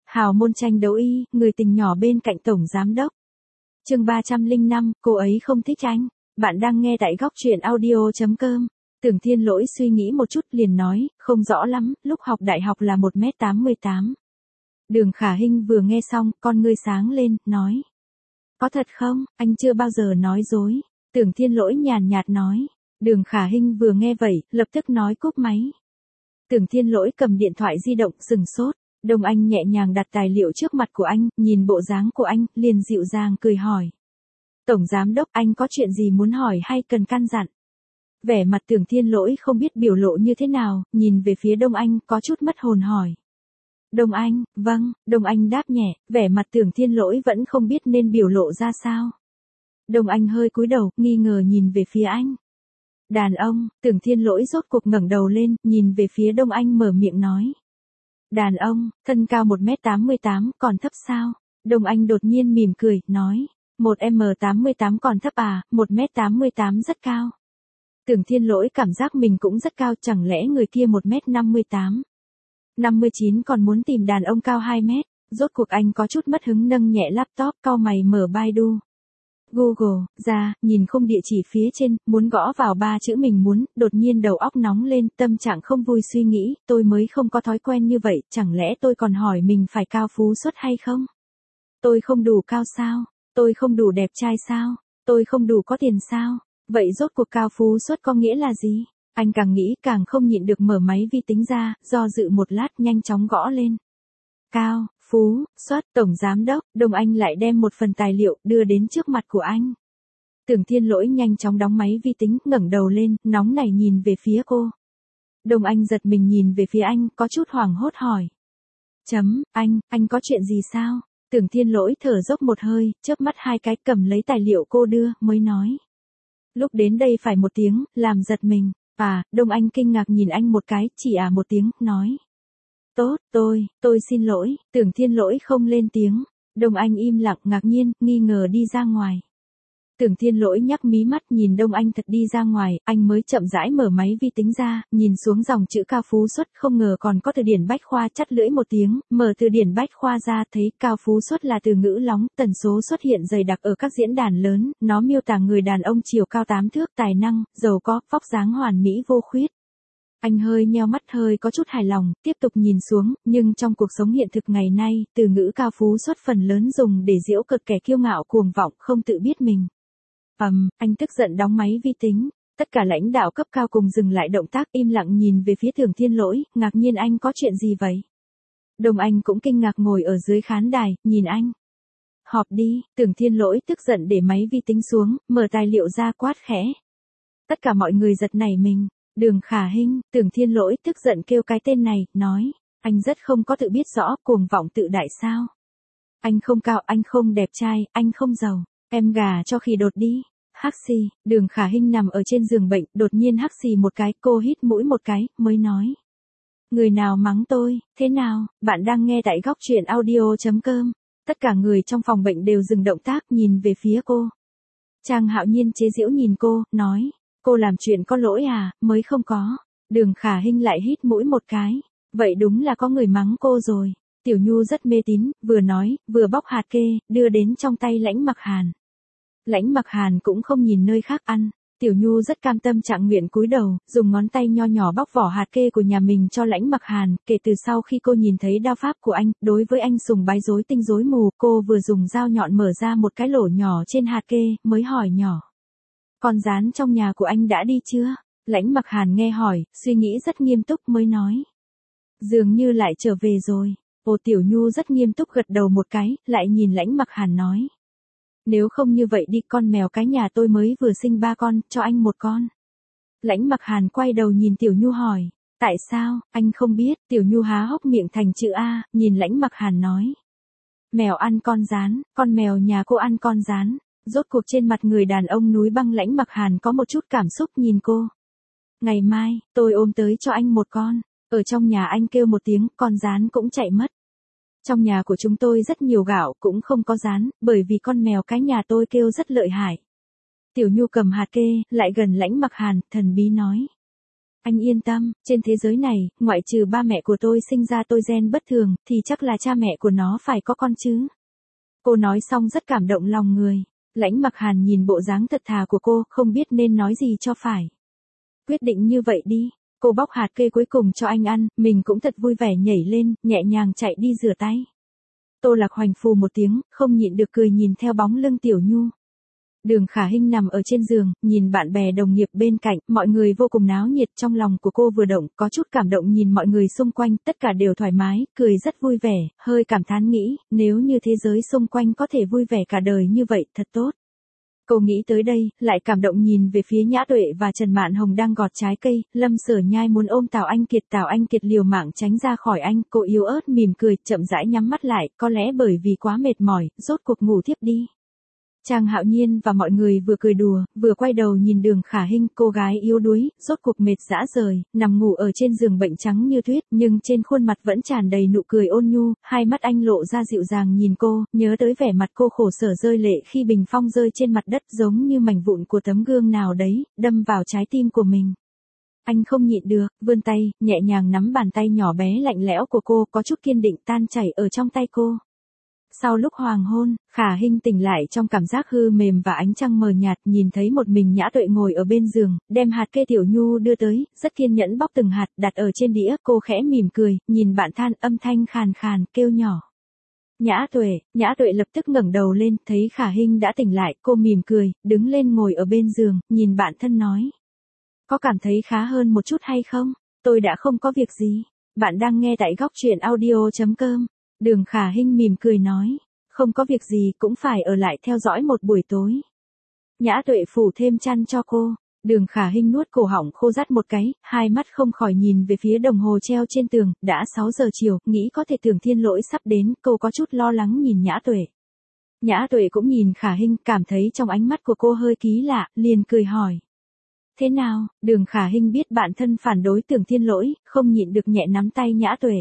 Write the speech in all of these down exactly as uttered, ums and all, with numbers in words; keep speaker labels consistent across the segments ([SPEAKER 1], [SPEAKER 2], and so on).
[SPEAKER 1] Hào môn tranh đấu y, người tình nhỏ bên cạnh tổng giám đốc. Chương ba trăm lẻ năm, cô ấy không thích anh. Bạn đang nghe tại góc truyện audio chấm com. Tưởng Thiên Lỗi suy nghĩ một chút liền nói, không rõ lắm, lúc học đại học là một mét tám mươi tám. Đường Khả Hinh vừa nghe xong, con ngươi sáng lên, nói. Có thật không, anh chưa bao giờ nói dối. Tưởng Thiên Lỗi nhàn nhạt nói. Đường Khả Hinh vừa nghe vậy, lập tức nói cúp máy. Tưởng Thiên Lỗi cầm điện thoại di động, sừng sốt. Đông Anh nhẹ nhàng đặt tài liệu trước mặt của anh, nhìn bộ dáng của anh, liền dịu dàng cười hỏi. Tổng giám đốc, anh có chuyện gì muốn hỏi hay cần căn dặn? Vẻ mặt Tưởng Thiên Lỗi không biết biểu lộ như thế nào, nhìn về phía Đông Anh, có chút mất hồn hỏi. Đông Anh, vâng, Đông Anh đáp nhẹ, vẻ mặt Tưởng Thiên Lỗi vẫn không biết nên biểu lộ ra sao. Đông Anh hơi cúi đầu, nghi ngờ nhìn về phía anh. Đàn ông, Tưởng Thiên Lỗi rốt cuộc ngẩng đầu lên, nhìn về phía Đông Anh mở miệng nói. Đàn ông, thân cao một mét tám mươi tám, còn thấp sao? Đông Anh đột nhiên mỉm cười, nói. một mét tám mươi tám còn thấp à, một mét tám mươi tám rất cao. Tưởng Thiên Lỗi cảm giác mình cũng rất cao, chẳng lẽ người kia một mét năm mươi tám. năm mươi chín còn muốn tìm đàn ông cao hai mét, rốt cuộc anh có chút mất hứng nâng nhẹ laptop, cau mày mở Baidu. Google, ra, nhìn không địa chỉ phía trên, muốn gõ vào ba chữ mình muốn, đột nhiên đầu óc nóng lên, tâm trạng không vui suy nghĩ, tôi mới không có thói quen như vậy, chẳng lẽ tôi còn hỏi mình phải cao phú xuất hay không? Tôi không đủ cao sao? Tôi không đủ đẹp trai sao? Tôi không đủ có tiền sao? Vậy rốt cuộc cao phú xuất có nghĩa là gì? Anh càng nghĩ càng không nhịn được mở máy vi tính ra, do dự một lát nhanh chóng gõ lên. Cao, phú, xuất, tổng giám đốc, Đông Anh lại đem một phần tài liệu đưa đến trước mặt của anh. Tưởng Thiên Lỗi nhanh chóng đóng máy vi tính, ngẩng đầu lên, nóng nảy nhìn về phía cô. Đông Anh giật mình nhìn về phía anh, có chút hoảng hốt hỏi. Chấm, anh, anh có chuyện gì sao? Tưởng Thiên Lỗi thở dốc một hơi, chớp mắt hai cái cầm lấy tài liệu cô đưa, mới nói. Lúc đến đây phải một tiếng, làm giật mình. À, Đông Anh kinh ngạc nhìn anh một cái, chỉ à một tiếng, nói. Tốt, tôi, tôi xin lỗi, Tưởng Thiên Lỗi không lên tiếng. Đông Anh im lặng ngạc nhiên, nghi ngờ đi ra ngoài. Tưởng Thiên Lỗi nhắc mí mắt nhìn Đông Anh thật đi ra ngoài, anh mới chậm rãi mở máy vi tính ra, nhìn xuống dòng chữ cao phú xuất, không ngờ còn có từ điển bách khoa, chắt lưỡi một tiếng, mở từ điển bách khoa ra thấy cao phú xuất là từ ngữ lóng, tần số xuất hiện dày đặc ở các diễn đàn lớn, nó miêu tả người đàn ông chiều cao tám thước, tài năng, giàu có, vóc dáng hoàn mỹ vô khuyết. Anh hơi nheo mắt hơi có chút hài lòng, tiếp tục nhìn xuống, nhưng trong cuộc sống hiện thực ngày nay, từ ngữ cao phú xuất phần lớn dùng để giễu cợt kẻ kiêu ngạo cuồng vọng không tự biết mình. Ầm, um, anh tức giận đóng máy vi tính, tất cả lãnh đạo cấp cao cùng dừng lại động tác im lặng nhìn về phía Tưởng Thiên Lỗi, ngạc nhiên anh có chuyện gì vậy? Đông Anh cũng kinh ngạc ngồi ở dưới khán đài, nhìn anh. Họp đi, Tưởng Thiên Lỗi tức giận để máy vi tính xuống, mở tài liệu ra quát khẽ. Tất cả mọi người giật nảy mình. Đường Khả Hinh, Tưởng Thiên Lỗi tức giận kêu cái tên này, nói, anh rất không có tự biết rõ, cuồng vọng tự đại sao. Anh không cao, anh không đẹp trai, anh không giàu, em gà cho khỉ đột đi. Hắc xì, Đường Khả Hinh nằm ở trên giường bệnh, đột nhiên hắc xì một cái, cô hít mũi một cái, mới nói. Người nào mắng tôi, thế nào, bạn đang nghe tại góc truyện audio chấm com. Tất cả người trong phòng bệnh đều dừng động tác nhìn về phía cô. Trang Hạo Nhiên chế giễu nhìn cô, nói. Cô làm chuyện có lỗi à, mới không có. Đường Khả Hinh lại hít mũi một cái. Vậy đúng là có người mắng cô rồi. Tiểu Nhu rất mê tín, vừa nói, vừa bóc hạt kê, đưa đến trong tay Lãnh Mặc Hàn. Lãnh Mặc Hàn cũng không nhìn nơi khác ăn. Tiểu Nhu rất cam tâm trạng nguyện cúi đầu, dùng ngón tay nho nhỏ bóc vỏ hạt kê của nhà mình cho Lãnh Mặc Hàn. Kể từ sau khi cô nhìn thấy đao pháp của anh, đối với anh sùng bái rối tinh rối mù, cô vừa dùng dao nhọn mở ra một cái lỗ nhỏ trên hạt kê, mới hỏi nhỏ. Con rán trong nhà của anh đã đi chưa? Lãnh Mặc Hàn nghe hỏi, suy nghĩ rất nghiêm túc mới nói. Dường như lại trở về rồi. Ô Tiểu Nhu rất nghiêm túc gật đầu một cái, lại nhìn Lãnh Mặc Hàn nói. Nếu không như vậy đi, con mèo cái nhà tôi mới vừa sinh ba con, cho anh một con. Lãnh Mặc Hàn quay đầu nhìn Tiểu Nhu hỏi. Tại sao, anh không biết? Tiểu Nhu há hốc miệng thành chữ A, nhìn Lãnh Mặc Hàn nói. Mèo ăn con rán, con mèo nhà cô ăn con rán. Rốt cuộc trên mặt người đàn ông núi băng Lãnh Mặc Hàn có một chút cảm xúc nhìn cô. Ngày mai, tôi ôm tới cho anh một con. Ở trong nhà anh kêu một tiếng, con rán cũng chạy mất. Trong nhà của chúng tôi rất nhiều gạo, cũng không có rán, bởi vì con mèo cái nhà tôi kêu rất lợi hại. Tiểu Nhu cầm hạt kê, lại gần Lãnh Mặc Hàn, thần bí nói. Anh yên tâm, trên thế giới này, ngoại trừ ba mẹ của tôi sinh ra tôi gen bất thường, thì chắc là cha mẹ của nó phải có con chứ. Cô nói xong rất cảm động lòng người. Lãnh Mặc Hàn nhìn bộ dáng thật thà của cô, không biết nên nói gì cho phải. Quyết định như vậy đi. Cô bóc hạt kê cuối cùng cho anh ăn, mình cũng thật vui vẻ nhảy lên, nhẹ nhàng chạy đi rửa tay. Tô Lạc Hoành phù một tiếng, không nhịn được cười nhìn theo bóng lưng Tiểu Nhu. Đường Khả Hinh nằm ở trên giường, nhìn bạn bè đồng nghiệp bên cạnh, mọi người vô cùng náo nhiệt, trong lòng của cô vừa động, có chút cảm động nhìn mọi người xung quanh, tất cả đều thoải mái, cười rất vui vẻ, hơi cảm thán nghĩ, nếu như thế giới xung quanh có thể vui vẻ cả đời như vậy, thật tốt. Cô nghĩ tới đây, lại cảm động nhìn về phía Nhã Tuệ và Trần Mạn Hồng đang gọt trái cây, Lâm Sở Nhai muốn ôm Tào Anh Kiệt, Tào Anh Kiệt liều mạng tránh ra khỏi anh, cô yếu ớt mỉm cười, chậm rãi nhắm mắt lại, có lẽ bởi vì quá mệt mỏi, rốt cuộc ngủ thiếp đi. Trang Hạo Nhiên và mọi người vừa cười đùa, vừa quay đầu nhìn Đường Khả Hinh, cô gái yếu đuối, rốt cuộc mệt rã rời, nằm ngủ ở trên giường bệnh trắng như tuyết, nhưng trên khuôn mặt vẫn tràn đầy nụ cười ôn nhu, hai mắt anh lộ ra dịu dàng nhìn cô, nhớ tới vẻ mặt cô khổ sở rơi lệ khi bình phong rơi trên mặt đất giống như mảnh vụn của tấm gương nào đấy, đâm vào trái tim của mình. Anh không nhịn được, vươn tay, nhẹ nhàng nắm bàn tay nhỏ bé lạnh lẽo của cô, có chút kiên định tan chảy ở trong tay cô. Sau lúc hoàng hôn, Khả Hinh tỉnh lại trong cảm giác hư mềm và ánh trăng mờ nhạt, nhìn thấy một mình Nhã Tuệ ngồi ở bên giường, đem hạt kê Tiểu Nhu đưa tới, rất kiên nhẫn bóc từng hạt, đặt ở trên đĩa, cô khẽ mỉm cười, nhìn bạn than, âm thanh khàn khàn, kêu nhỏ. Nhã Tuệ, Nhã Tuệ lập tức ngẩng đầu lên, thấy Khả Hinh đã tỉnh lại, cô mỉm cười, đứng lên ngồi ở bên giường, nhìn bạn thân nói. Có cảm thấy khá hơn một chút hay không? Tôi đã không có việc gì. Bạn đang nghe tại góc truyện audio chấm com. Đường Khả Hinh mỉm cười nói, không có việc gì cũng phải ở lại theo dõi một buổi tối. Nhã Tuệ phủ thêm chăn cho cô, Đường Khả Hinh nuốt cổ họng khô rát một cái, hai mắt không khỏi nhìn về phía đồng hồ treo trên tường, đã sáu giờ chiều, nghĩ có thể Tưởng Thiên Lỗi sắp đến, cô có chút lo lắng nhìn Nhã Tuệ. Nhã Tuệ cũng nhìn Khả Hinh, cảm thấy trong ánh mắt của cô hơi kỳ lạ, liền cười hỏi. Thế nào? Đường Khả Hinh biết bạn thân phản đối Tưởng Thiên Lỗi, không nhịn được nhẹ nắm tay Nhã Tuệ.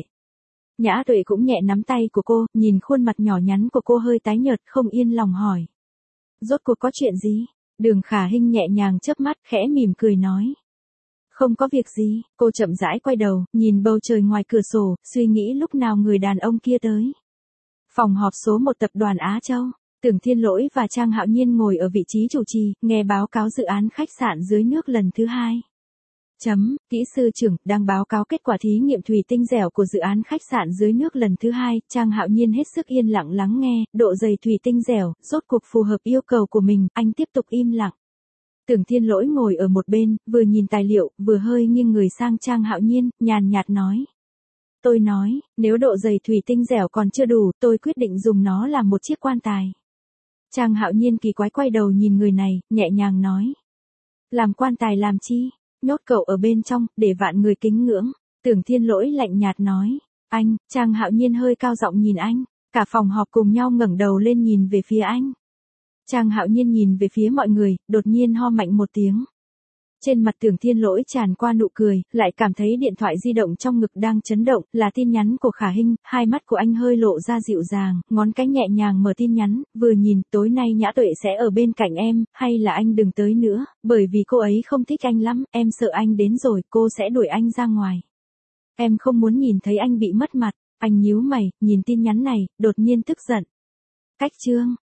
[SPEAKER 1] Nhã Tuệ cũng nhẹ nắm tay của cô, nhìn khuôn mặt nhỏ nhắn của cô hơi tái nhợt, không yên lòng hỏi. Rốt cuộc có chuyện gì? Đường Khả Hinh nhẹ nhàng chớp mắt, khẽ mỉm cười nói. Không có việc gì, cô chậm rãi quay đầu, nhìn bầu trời ngoài cửa sổ, suy nghĩ lúc nào người đàn ông kia tới. Phòng họp số một tập đoàn Á Châu, Tưởng Thiên Lỗi và Trang Hạo Nhiên ngồi ở vị trí chủ trì, nghe báo cáo dự án khách sạn dưới nước lần thứ hai. Chấm, kỹ sư trưởng, đang báo cáo kết quả thí nghiệm thủy tinh dẻo của dự án khách sạn dưới nước lần thứ hai, Trang Hạo Nhiên hết sức yên lặng lắng nghe, độ dày thủy tinh dẻo, rốt cuộc phù hợp yêu cầu của mình, anh tiếp tục im lặng. Tưởng Thiên Lỗi ngồi ở một bên, vừa nhìn tài liệu, vừa hơi nghiêng người sang Trang Hạo Nhiên, nhàn nhạt nói. Tôi nói, nếu độ dày thủy tinh dẻo còn chưa đủ, tôi quyết định dùng nó làm một chiếc quan tài. Trang Hạo Nhiên kỳ quái quay đầu nhìn người này, nhẹ nhàng nói. Làm quan tài làm chi? Nhốt cậu ở bên trong, để vạn người kính ngưỡng. Tưởng Thiên Lỗi lạnh nhạt nói. Anh, Trang Hạo Nhiên hơi cao giọng nhìn anh. Cả phòng họp cùng nhau ngẩng đầu lên nhìn về phía anh. Trang Hạo Nhiên nhìn về phía mọi người, đột nhiên ho mạnh một tiếng. Trên mặt Tưởng Thiên Lỗi tràn qua nụ cười, lại cảm thấy điện thoại di động trong ngực đang chấn động, là tin nhắn của Khả Hinh, hai mắt của anh hơi lộ ra dịu dàng, ngón cái nhẹ nhàng mở tin nhắn, vừa nhìn, tối nay Nhã Tuệ sẽ ở bên cạnh em, hay là anh đừng tới nữa, bởi vì cô ấy không thích anh lắm, em sợ anh đến rồi, cô sẽ đuổi anh ra ngoài. Em không muốn nhìn thấy anh bị mất mặt, anh nhíu mày, nhìn tin nhắn này, đột nhiên tức giận. Cách chương.